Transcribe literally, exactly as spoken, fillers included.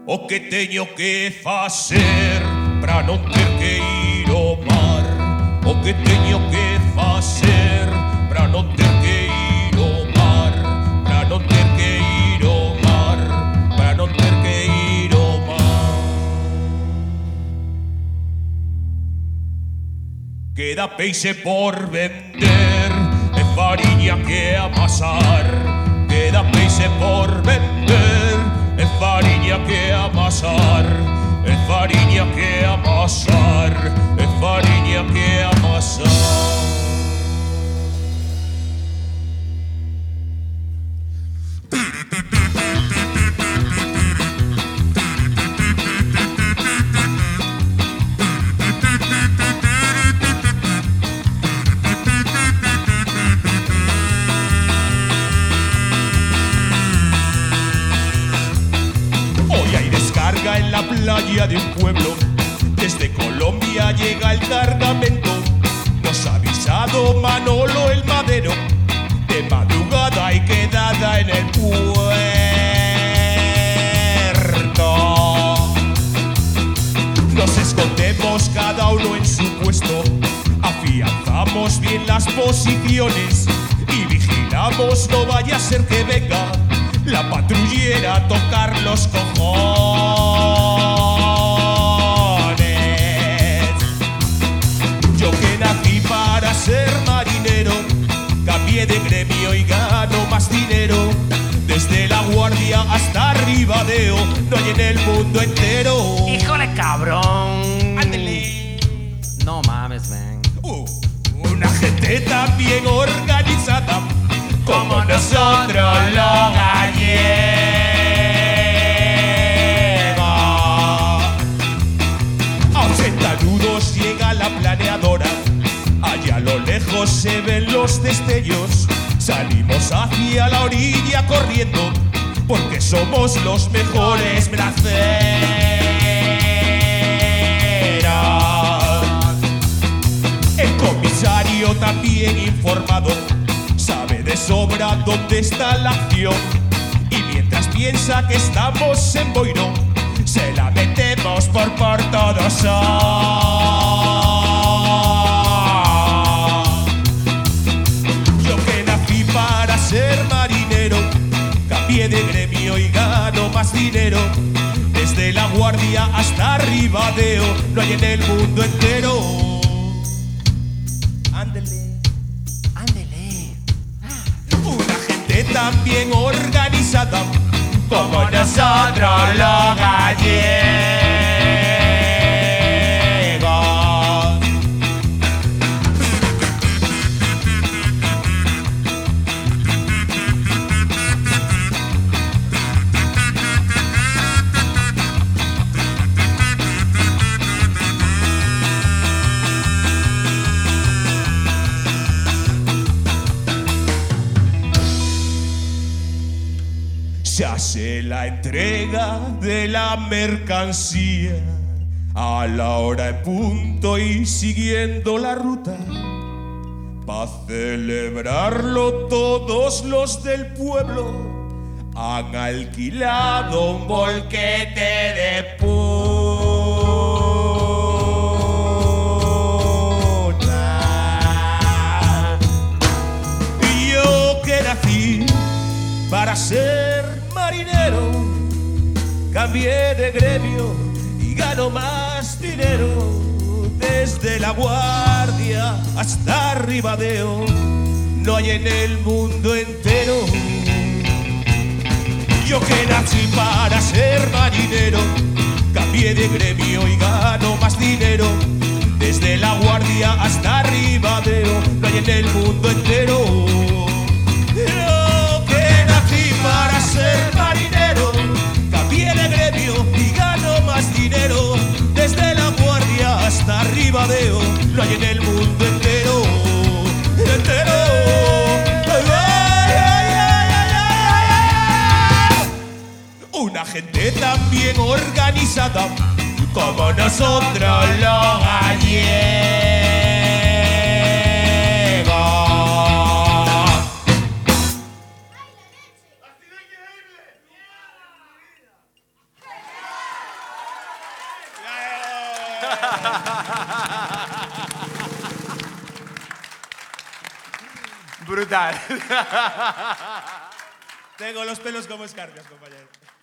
O que teño que facer pra non ter que ir ao mar? O que teño que facer pra non ter que ir ao mar? Pra non ter que ir ao mar, pra non ter que ir ao mar. Queda peixe por vender e fariña que amasar. Queda peixe por vender e fariña que amasar. E fariña que amasar. E fariña que amasar. En la playa de un pueblo, desde Colombia llega el cargamento. Nos ha avisado Manolo el Madero, de madrugada y quedada en el puerto. Nos escondemos cada uno en su puesto, afianzamos bien las posiciones y vigilamos, no vaya a ser que venga la patrullera a tocar los cojones. Yo que nací para ser marinero, cambié de gremio y gano más dinero. Desde La Guardia hasta Ribadeo, no hay en el mundo entero. ¡Híjole, cabrón! ¡Ándale! No mames, man. Uh, una gente tan bien organizada como nosotros los gallegos. A ochenta nudos llega la planeadora, allá a lo lejos se ven los destellos. Salimos hacia la orilla corriendo, porque somos los mejores braceros. El comisario también informado sabe de sobra dónde está la acción, y mientras piensa que estamos en Boiro, se la metemos por por todos son. Yo que nací para ser marinero, cambié de gremio y gano más dinero. Desde La Guardia hasta Ribadeo, no hay en el mundo entero. Ándele. Tan bien organizada como nosotros los gallegos. Se hace la entrega de la mercancía a la hora en punto y siguiendo la ruta. Pa' celebrarlo todos los del pueblo han alquilado un volquete de puta. Y yo que nací para ser marinero, cambié de gremio y gano más dinero. Desde La Guardia hasta Ribadeo, no hay en el mundo entero. Yo que nací para ser marinero, cambié de gremio y gano más dinero. Desde La Guardia hasta Ribadeo, no hay en el mundo entero. Para ser marinero, cambié de gremio y gano más dinero. Desde La Guardia hasta Ribadeo, no hay en el mundo entero, entero. Una gente tan bien organizada como nosotros los gallegos. Brutal. Tengo los pelos como escarpias, compañero.